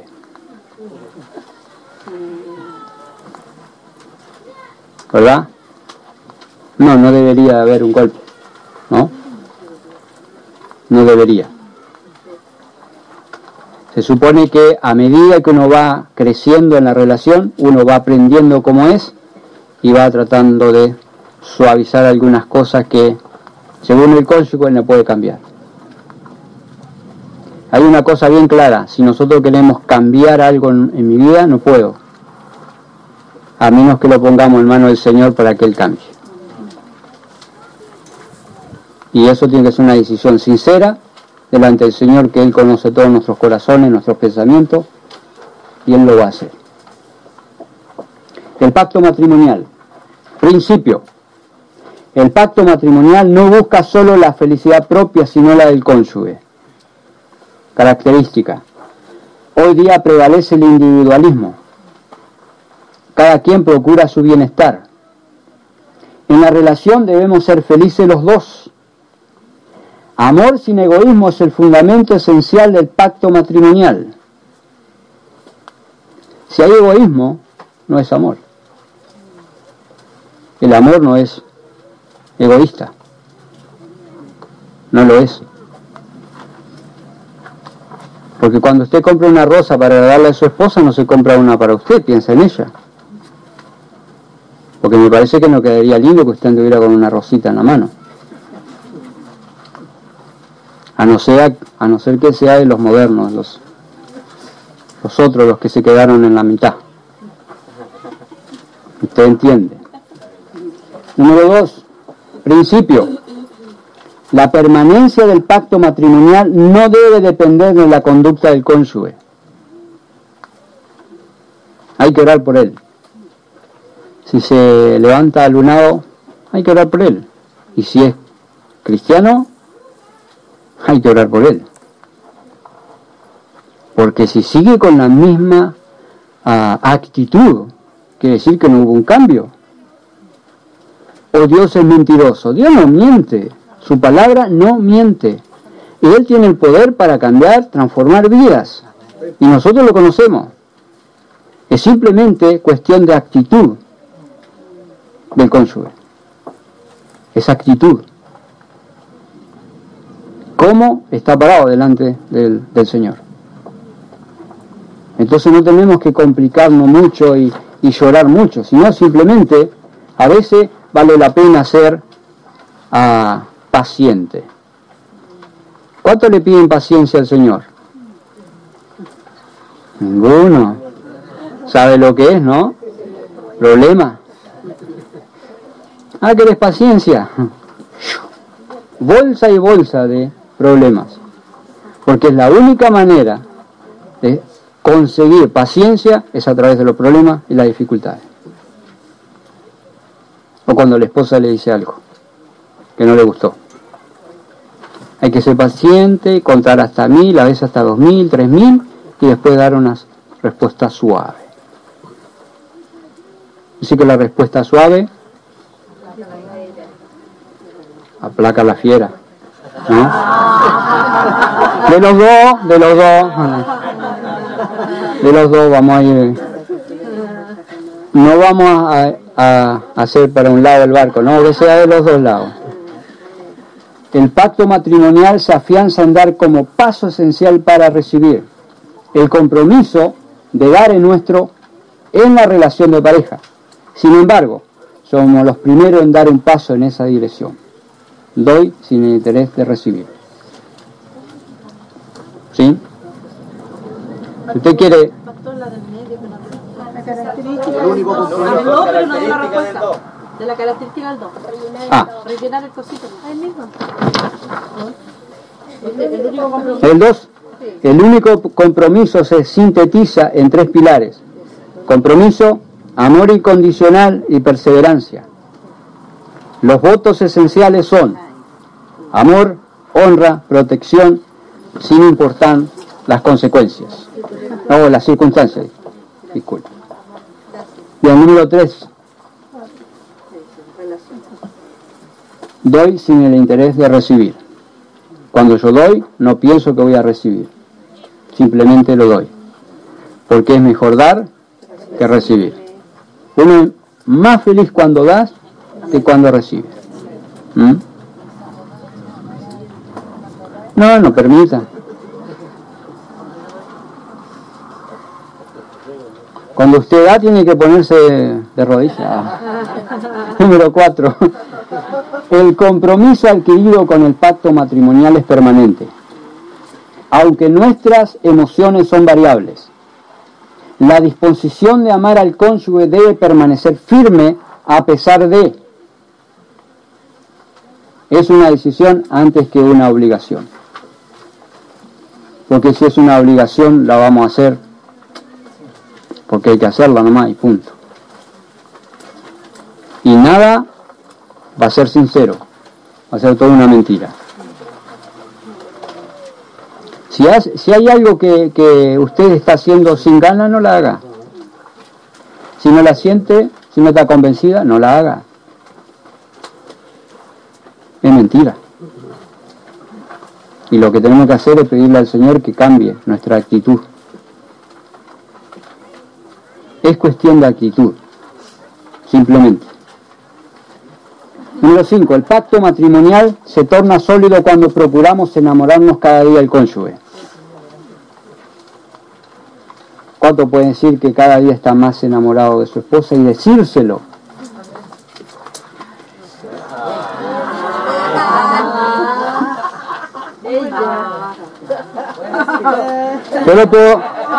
¿Verdad? No debería haber un golpe, ¿no? No debería. Se supone que a medida que uno va creciendo en la relación, uno va aprendiendo cómo es y va tratando de suavizar algunas cosas que, según el cónyuge, no puede cambiar. Hay una cosa bien clara: si nosotros queremos cambiar algo en mi vida, no puedo, a menos que lo pongamos en manos del Señor para que Él cambie. Y eso tiene que ser una decisión sincera delante del Señor, que Él conoce todos nuestros corazones, nuestros pensamientos, y Él lo va a hacer. El pacto matrimonial. Principio. El pacto matrimonial no busca solo la felicidad propia, sino la del cónyuge. Característica. Hoy día prevalece el individualismo. Cada quien procura su bienestar. En la relación debemos ser felices los dos. Amor sin egoísmo es el fundamento esencial del pacto matrimonial. Si hay egoísmo, no es amor. El amor no es egoísta. No lo es. Porque cuando usted compra una rosa para darle a su esposa, no se compra una para usted, piensa en ella. Porque me parece que no quedaría lindo que usted anduviera con una rosita en la mano. A no ser que sea de los modernos, los otros, los que se quedaron en la mitad. Usted entiende. Número 2, principio. La permanencia del pacto matrimonial no debe depender de la conducta del cónyuge. Hay que orar por él. Si se levanta alunado, hay que orar por él. Y si es cristiano, hay que orar por él. Porque si sigue con la misma actitud, quiere decir que no hubo un cambio. O Dios es mentiroso. Dios no miente. Su palabra no miente. Y Él tiene el poder para cambiar, transformar vidas. Y nosotros lo conocemos. Es simplemente cuestión de actitud del cónyuge. Es actitud. ¿Cómo está parado delante del Señor? Entonces no tenemos que complicarnos mucho y llorar mucho, sino simplemente a veces vale la pena ser paciente. ¿Cuánto le piden paciencia al Señor? Ninguno. ¿Sabe lo que es, no? Problema. ¿Querés paciencia? Bolsa y bolsa de problemas. Porque es la única manera de conseguir paciencia es a través de los problemas y las dificultades. O cuando la esposa le dice algo que no le gustó. Hay que ser paciente, contar hasta 1000, a veces hasta 2000, 3000 y después dar una respuesta suave. Así que la respuesta suave aplaca la fiera, ¿no? De los dos vamos a ir. No vamos a hacer para un lado el barco, no, que sea de los dos lados. El pacto matrimonial se afianza en dar como paso esencial para recibir. El compromiso de dar es nuestro en la relación de pareja. Sin embargo, somos los primeros en dar un paso en esa dirección. Doy sin el interés de recibir. ¿Sí? Si usted quiere... De la característica del don. Rellenar el cosito. El 2. El único compromiso se sintetiza en 3 pilares. Compromiso, amor incondicional y perseverancia. Los votos esenciales son amor, honra, protección, sin importar las consecuencias. O las circunstancias. Disculpe. Y el número 3. Doy sin el interés de recibir. Cuando yo doy, no pienso que voy a recibir. Simplemente lo doy. Porque es mejor dar que recibir. Uno es más feliz cuando das que cuando recibes. No permita. Cuando usted da, tiene que ponerse de rodillas. Número 4. El compromiso adquirido con el pacto matrimonial es permanente. Aunque nuestras emociones son variables, la disposición de amar al cónyuge debe permanecer firme a pesar de. Es una decisión antes que una obligación. Porque si es una obligación, la vamos a hacer porque hay que hacerla nomás y punto. Y nada va a ser sincero, va a ser toda una mentira. Si hay algo que usted está haciendo sin ganas, no la haga. Si no la siente, si no está convencida, no la haga. Es mentira. Y lo que tenemos que hacer es pedirle al Señor que cambie nuestra actitud. Es cuestión de actitud, simplemente. Número 5. El pacto matrimonial se torna sólido cuando procuramos enamorarnos cada día del cónyuge. ¿Cuánto pueden decir que cada día está más enamorado de su esposa y decírselo? Yo lo puedo...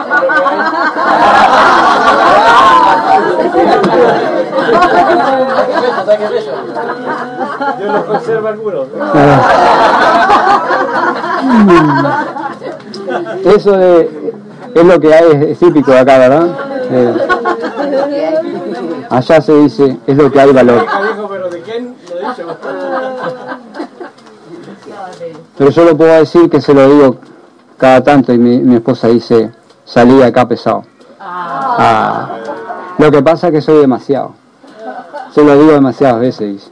Yo lo conservo algunos. Eso es lo que hay, es típico de acá, ¿verdad? Allá se dice, es lo que hay valor. Pero ¿de quién lo he dicho? Pero yo lo puedo decir que se lo digo cada tanto y mi esposa dice, salí acá pesado. Lo que pasa es que soy demasiado. Se lo digo demasiadas veces, dice.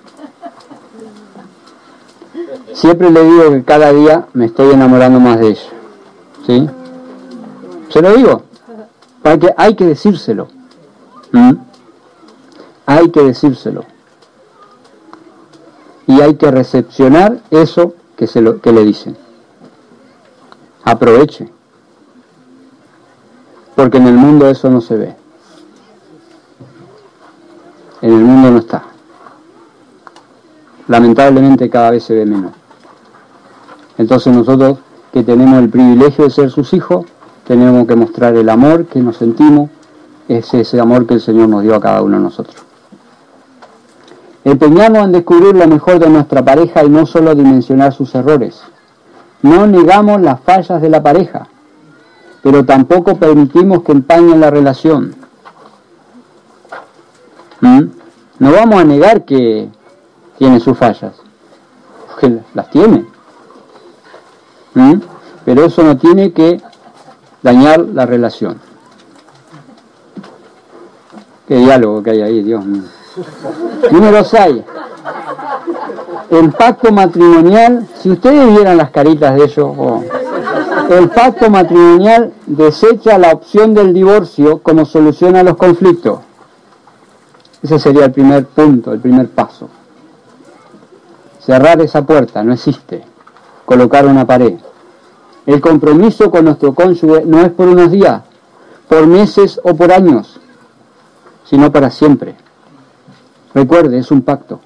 Siempre le digo que cada día me estoy enamorando más de ella. ¿Sí? Se lo digo. Para que hay que decírselo. Hay que decírselo. Y hay que recepcionar eso que le dicen. Aproveche. Porque en el mundo eso no se ve. En el mundo no está. Lamentablemente cada vez se ve menos. Entonces nosotros, que tenemos el privilegio de ser sus hijos, tenemos que mostrar el amor que nos sentimos, es ese amor que el Señor nos dio a cada uno de nosotros. Empeñarnos en descubrir lo mejor de nuestra pareja y no solo dimensionar sus errores. No negamos las fallas de la pareja, pero tampoco permitimos que empañen la relación. No vamos a negar que tiene sus fallas, porque las tiene. Pero eso no tiene que dañar la relación. Qué diálogo que hay ahí, Dios mío. Número 6. El pacto matrimonial, si ustedes vieran las caritas de ellos, el pacto matrimonial desecha la opción del divorcio como solución a los conflictos. Ese sería el primer punto, el primer paso. Cerrar esa puerta, no existe. Colocar una pared. El compromiso con nuestro cónyuge no es por unos días, por meses o por años, sino para siempre. Recuerde, es un pacto.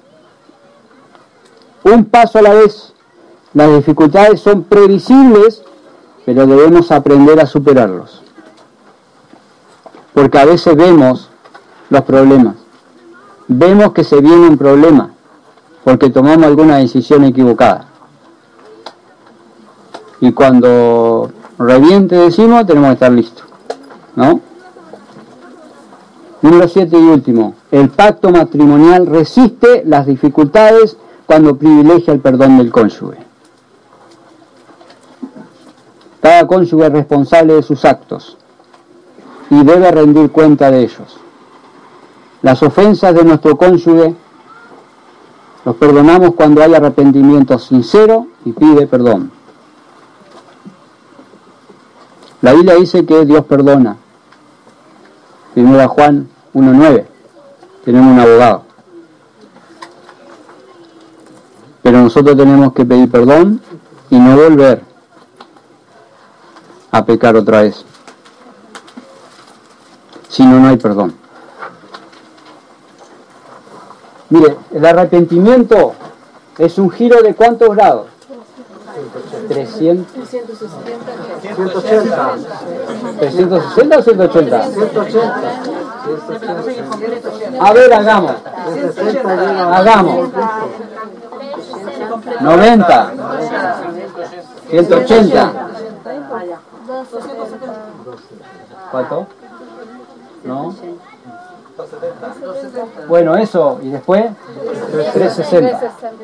Un paso a la vez. Las dificultades son previsibles, pero debemos aprender a superarlos. Porque a veces vemos los problemas. Vemos que se viene un problema, porque tomamos alguna decisión equivocada. Y cuando reviente decimos, tenemos que estar listos, ¿no? Número 7 y último. El pacto matrimonial resiste las dificultades cuando privilegia el perdón del cónyuge. Cada cónyuge es responsable de sus actos y debe rendir cuenta de ellos. Las ofensas de nuestro cónyuge los perdonamos cuando hay arrepentimiento sincero y pide perdón. La Biblia dice que Dios perdona. 1 Juan 1:9. Tenemos un abogado. Pero nosotros tenemos que pedir perdón y no volver a pecar otra vez. Si no, no hay perdón. Mire, el arrepentimiento es un giro de ¿cuántos grados? 300. 180. 360 o 180. 180. A ver, hagamos. 90. 180. ¿Cuánto? ¿No? Bueno, eso, y después 360.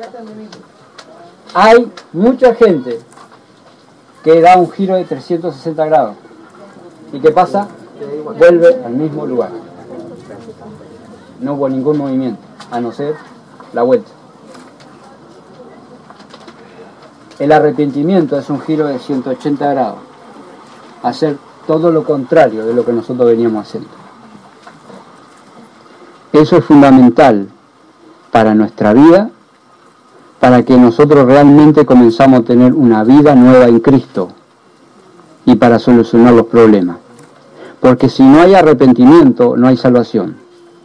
Hay mucha gente que da un giro de 360 grados. ¿Y qué pasa? Vuelve al mismo lugar. No hubo ningún movimiento, a no ser la vuelta. El arrepentimiento es un giro de 180 grados. Hacer todo lo contrario de lo que nosotros veníamos haciendo. Eso es fundamental para nuestra vida, para que nosotros realmente comenzamos a tener una vida nueva en Cristo y para solucionar los problemas. Porque si no hay arrepentimiento, no hay salvación.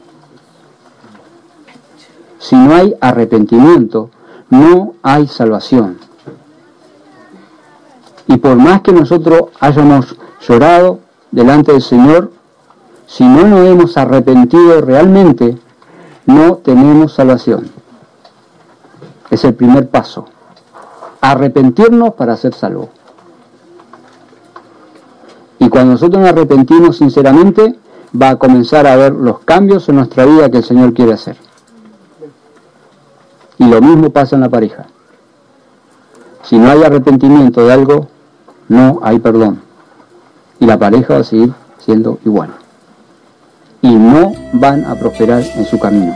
Si no hay arrepentimiento, no hay salvación. Y por más que nosotros hayamos llorado delante del Señor, si no nos hemos arrepentido realmente, no tenemos salvación. Es el primer paso. Arrepentirnos para ser salvos. Y cuando nosotros nos arrepentimos sinceramente, va a comenzar a haber los cambios en nuestra vida que el Señor quiere hacer. Y lo mismo pasa en la pareja. Si no hay arrepentimiento de algo, no hay perdón. Y la pareja va a seguir siendo igual. Y no van a prosperar en su camino.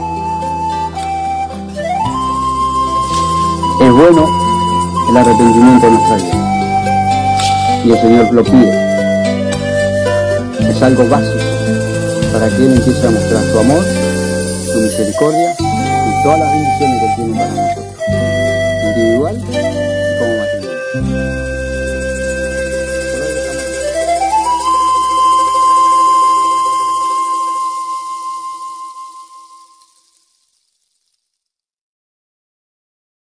Es bueno el arrepentimiento en nuestra vida. Y el Señor lo pide. Es algo básico para que Él empiece a mostrar su amor, su misericordia y todas las bendiciones que Él tiene para nosotros. Individual